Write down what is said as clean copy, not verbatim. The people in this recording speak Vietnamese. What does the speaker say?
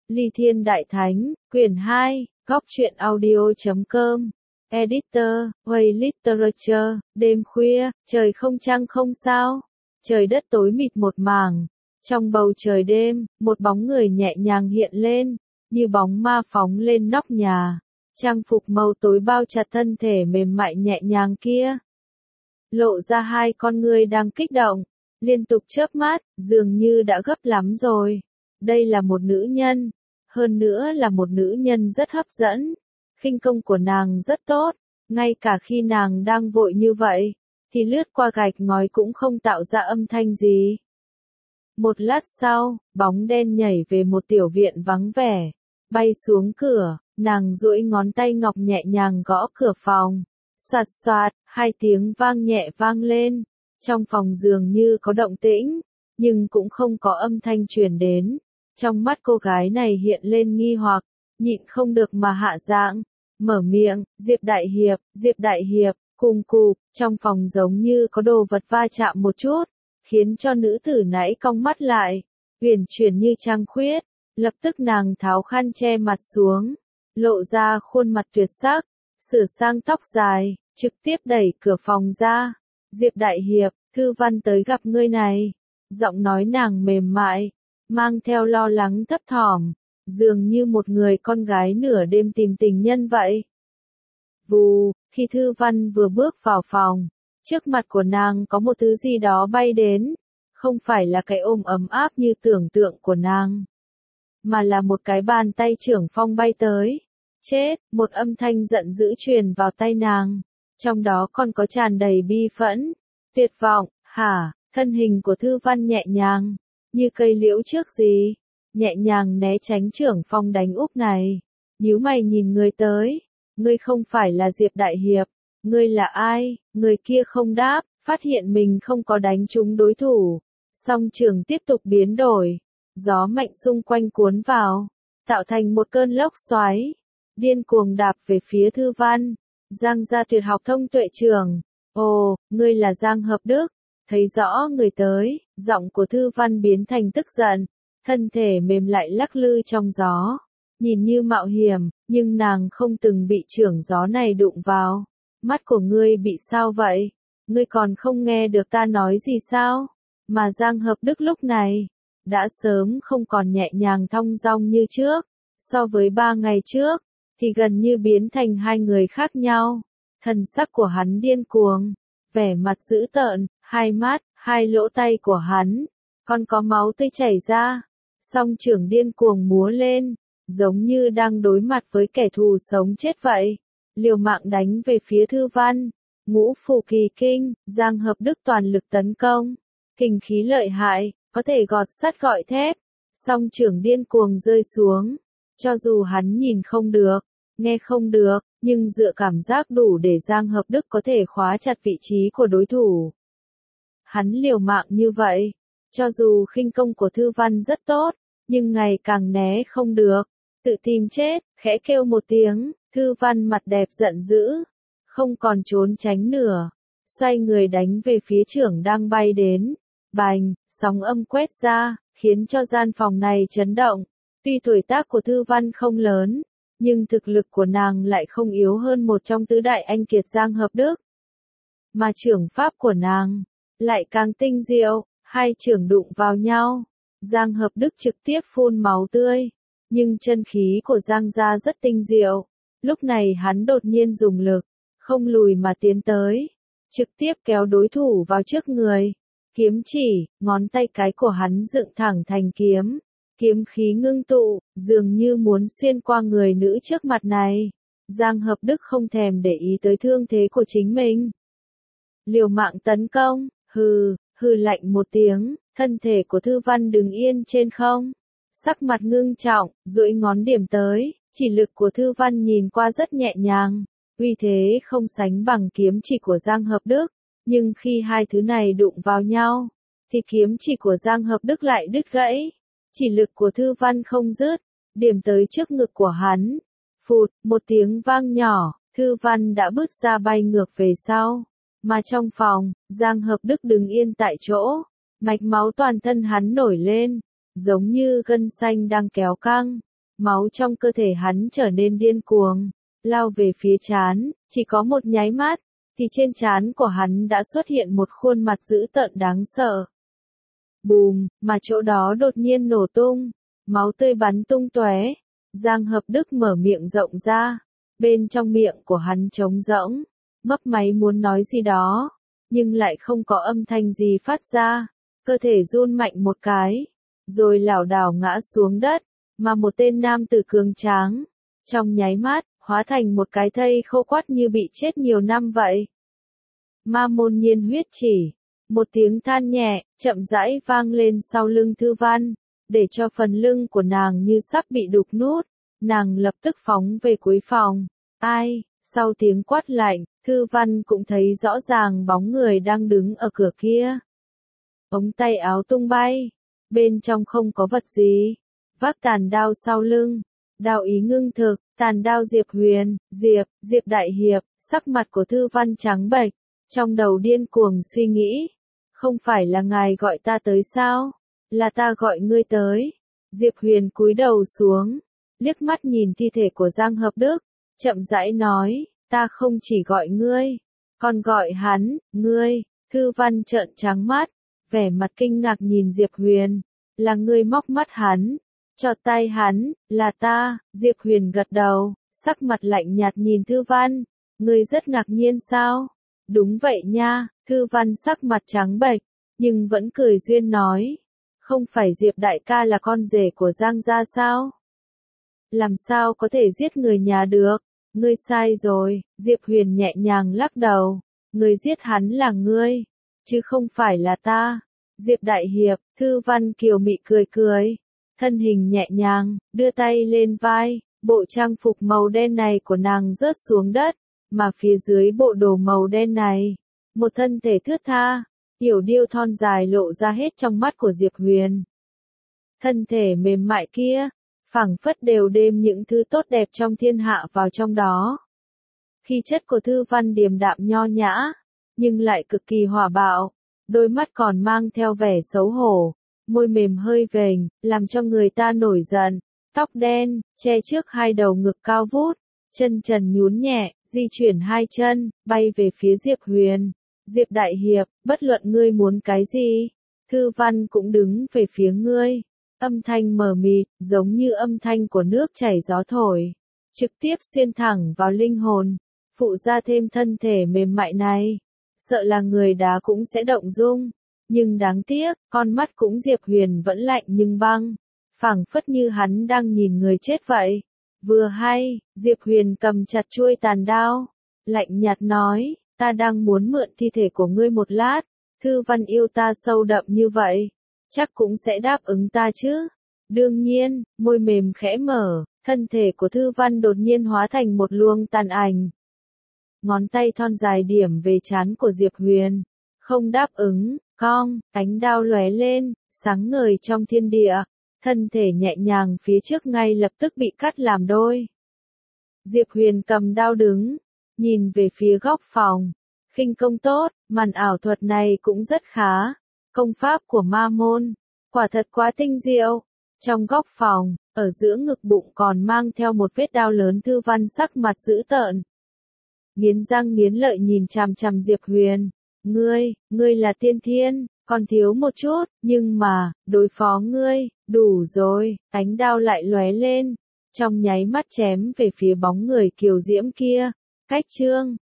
Ly Thiên Đại Thánh, quyển 2, góc truyện audio.com, editor, Way Literature, đêm khuya, trời không trăng không sao, trời đất tối mịt một mảng, trong bầu trời đêm, một bóng người nhẹ nhàng hiện lên, như bóng ma phóng lên nóc nhà, trang phục màu tối bao chặt thân thể mềm mại nhẹ nhàng kia. Lộ ra hai con ngươi đang kích động, liên tục chớp mắt, dường như đã gấp lắm rồi. Đây là một nữ nhân, hơn nữa là một nữ nhân rất hấp dẫn. Khinh công của nàng rất tốt, ngay cả khi nàng đang vội như vậy, thì lướt qua gạch ngói cũng không tạo ra âm thanh gì. Một lát sau, bóng đen nhảy về một tiểu viện vắng vẻ, bay xuống cửa, nàng duỗi ngón tay ngọc nhẹ nhàng gõ cửa phòng. Soạt soạt, hai tiếng vang nhẹ vang lên, trong phòng dường như có động tĩnh, nhưng cũng không có âm thanh truyền đến. Trong mắt cô gái này hiện lên nghi hoặc, nhịn không được mà hạ giọng, mở miệng, Diệp Đại Hiệp, cùng cụp, trong phòng giống như có đồ vật va chạm một chút, khiến cho nữ tử nãy cong mắt lại, uyển chuyển như trăng khuyết, lập tức nàng tháo khăn che mặt xuống, lộ ra khuôn mặt tuyệt sắc, sửa sang tóc dài, trực tiếp đẩy cửa phòng ra. Diệp Đại Hiệp, Thư Văn tới gặp ngươi này. Giọng nói nàng mềm mại, mang theo lo lắng thấp thỏm, dường như một người con gái nửa đêm tìm tình nhân vậy. Vù, khi Thư Văn vừa bước vào phòng, trước mặt của nàng có một thứ gì đó bay đến, không phải là cái ôm ấm áp như tưởng tượng của nàng, mà là một cái bàn tay trưởng phong bay tới. Chết, một âm thanh giận dữ truyền vào tai nàng, trong đó còn có tràn đầy bi phẫn, tuyệt vọng, thân hình của Thư Văn nhẹ nhàng, như cây liễu trước gì, nhẹ nhàng né tránh trưởng phong đánh úp này, nhíu mày nhìn người tới, ngươi không phải là Diệp Đại Hiệp, ngươi là ai, người kia không đáp, phát hiện mình không có đánh trúng đối thủ, song trường tiếp tục biến đổi, gió mạnh xung quanh cuốn vào, tạo thành một cơn lốc xoáy, điên cuồng đạp về phía Thư Văn. Giang gia tuyệt học thông tuệ trường. Ồ, ngươi là Giang Hợp Đức. Thấy rõ người tới, giọng của Thư Văn biến thành tức giận, thân thể mềm lại lắc lư trong gió. Nhìn như mạo hiểm, nhưng nàng không từng bị chưởng gió này đụng vào. Mắt của ngươi bị sao vậy? Ngươi còn không nghe được ta nói gì sao? Mà Giang Hợp Đức lúc này, đã sớm không còn nhẹ nhàng thong dong như trước. So với 3 ngày trước, thì gần như biến thành hai người khác nhau. Thần sắc của hắn điên cuồng, vẻ mặt dữ tợn, hai mắt, hai lỗ tay của hắn, còn có máu tươi chảy ra. Song trưởng điên cuồng múa lên, giống như đang đối mặt với kẻ thù sống chết vậy. Liều mạng đánh về phía Thư Văn. Ngũ Phủ Kỳ Kinh, Giang Hợp Đức toàn lực tấn công. Kình khí lợi hại, có thể gọt sắt gọi thép. Song trưởng điên cuồng rơi xuống. Cho dù hắn nhìn không được, nghe không được, nhưng dựa cảm giác đủ để Giang Hợp Đức có thể khóa chặt vị trí của đối thủ. Hắn liều mạng như vậy, cho dù khinh công của Thư Văn rất tốt, nhưng ngày càng né không được, tự tìm chết, khẽ kêu một tiếng, Thư Văn mặt đẹp giận dữ, không còn trốn tránh nữa, xoay người đánh về phía trưởng đang bay đến. Bành, sóng âm quét ra, khiến cho gian phòng này chấn động. Tuy tuổi tác của Thư Văn không lớn, nhưng thực lực của nàng lại không yếu hơn một trong tứ đại anh kiệt Giang Hợp Đức. Mà trưởng pháp của nàng lại càng tinh diệu, hai trưởng đụng vào nhau, Giang Hợp Đức trực tiếp phun máu tươi, nhưng chân khí của Giang gia rất tinh diệu. Lúc này hắn đột nhiên dùng lực, không lùi mà tiến tới, trực tiếp kéo đối thủ vào trước người. Kiếm chỉ, ngón tay cái của hắn dựng thẳng thành kiếm. Kiếm khí ngưng tụ, dường như muốn xuyên qua người nữ trước mặt này. Giang Hợp Đức không thèm để ý tới thương thế của chính mình. Liều mạng tấn công, hừ lạnh một tiếng, thân thể của Thư Văn đứng yên trên không. Sắc mặt ngưng trọng, duỗi ngón điểm tới, chỉ lực của Thư Văn nhìn qua rất nhẹ nhàng, uy thế không sánh bằng kiếm chỉ của Giang Hợp Đức. Nhưng khi hai thứ này đụng vào nhau, thì kiếm chỉ của Giang Hợp Đức lại đứt gãy. Chỉ lực của Thư Văn không dứt, điểm tới trước ngực của hắn. Phụt, một tiếng vang nhỏ, Thư Văn đã bứt ra bay ngược về sau. Mà trong phòng, Giang Hợp Đức đứng yên tại chỗ, mạch máu toàn thân hắn nổi lên, giống như gân xanh đang kéo căng. máu trong cơ thể hắn trở nên điên cuồng, lao về phía trán, chỉ có một nháy mắt, thì trên trán của hắn đã xuất hiện một khuôn mặt dữ tợn đáng sợ. Bùm, mà chỗ đó đột nhiên nổ tung, máu tươi bắn tung tóe. Giang Hợp Đức mở miệng rộng ra, bên trong miệng của hắn trống rỗng, mấp máy muốn nói gì đó, nhưng lại không có âm thanh gì phát ra, cơ thể run mạnh một cái, rồi lảo đảo ngã xuống đất, mà một tên nam tử cường tráng, trong nháy mắt, hóa thành một cái thây khô quắt như bị chết nhiều năm vậy. Ma Môn Nhiên huyết chỉ, một tiếng than nhẹ, chậm rãi vang lên sau lưng Thư Văn, để cho phần lưng của nàng như sắp bị đục nút, nàng lập tức phóng về cuối phòng. Ai? Sau tiếng quát lạnh, Thư Văn cũng thấy rõ ràng bóng người đang đứng ở cửa kia. Ống tay áo tung bay, bên trong không có vật gì, vác tàn đao sau lưng, đao ý ngưng thực, tàn đao Diệp Huyền, Diệp Đại Hiệp, sắc mặt của Thư Văn trắng bệch, trong đầu điên cuồng suy nghĩ, không phải là ngài gọi ta tới sao? Là ta gọi ngươi tới. Diệp Huyền cúi đầu xuống, liếc mắt nhìn thi thể của Giang Hợp Đức, chậm rãi nói, ta không chỉ gọi ngươi, còn gọi hắn, ngươi. Thư Văn trợn trắng mắt, vẻ mặt kinh ngạc nhìn Diệp Huyền, là ngươi móc mắt hắn, chọt tay hắn, là ta. Diệp Huyền gật đầu, sắc mặt lạnh nhạt nhìn Thư Văn, ngươi rất ngạc nhiên sao? Đúng vậy nha. Thư Văn sắc mặt trắng bệch, nhưng vẫn cười duyên nói, không phải Diệp đại ca là con rể của Giang gia sao? Làm sao có thể giết người nhà được? Ngươi sai rồi. Diệp Huyền nhẹ nhàng lắc đầu, người giết hắn là ngươi, chứ không phải là ta. Diệp Đại Hiệp. Thư Văn kiều mị cười cười, thân hình nhẹ nhàng, đưa tay lên vai, bộ trang phục màu đen này của nàng rớt xuống đất, mà phía dưới bộ đồ màu đen này, một thân thể thướt tha, yểu điêu thon dài lộ ra hết trong mắt của Diệp Huyền. Thân thể mềm mại kia, phảng phất đều đêm những thứ tốt đẹp trong thiên hạ vào trong đó. Khí chất của Thư Văn điềm đạm nho nhã, nhưng lại cực kỳ hỏa bạo, đôi mắt còn mang theo vẻ xấu hổ, môi mềm hơi vểnh, làm cho người ta nổi giận, tóc đen, che trước hai đầu ngực cao vút, chân trần nhún nhẹ, di chuyển hai chân, bay về phía Diệp Huyền. Diệp Đại Hiệp, bất luận ngươi muốn cái gì, Thư Văn cũng đứng về phía ngươi. Âm thanh mờ mịt, giống như âm thanh của nước chảy gió thổi, trực tiếp xuyên thẳng vào linh hồn, phụ ra thêm thân thể mềm mại này, sợ là người đá cũng sẽ động dung. Nhưng đáng tiếc, con mắt cũng Diệp Huyền vẫn lạnh nhưng băng, phảng phất như hắn đang nhìn người chết vậy. Vừa hay, Diệp Huyền cầm chặt chuôi tàn đao, lạnh nhạt nói, ta đang muốn mượn thi thể của ngươi một lát. Thư Văn yêu ta sâu đậm như vậy, chắc cũng sẽ đáp ứng ta chứ. Đương nhiên. Môi mềm khẽ mở, thân thể của Thư Văn đột nhiên hóa thành một luồng tàn ảnh. Ngón tay thon dài điểm về trán của Diệp Huyền, không đáp ứng, cong, cánh đao lóe lên, sáng ngời trong thiên địa, thân thể nhẹ nhàng phía trước ngay lập tức bị cắt làm đôi. Diệp Huyền cầm đao đứng, nhìn về phía góc phòng, khinh công tốt, màn ảo thuật này cũng rất khá, công pháp của ma môn, quả thật quá tinh diệu. Trong góc phòng, ở giữa ngực bụng còn mang theo một vết đao lớn. Thư Văn sắc mặt dữ tợn, nghiến răng nghiến lợi nhìn chằm chằm Diệp Huyền, ngươi là tiên thiên, còn thiếu một chút, nhưng mà, đối phó ngươi, đủ rồi. Cánh đao lại lóe lên, trong nháy mắt chém về phía bóng người kiều diễm kia. Cách chương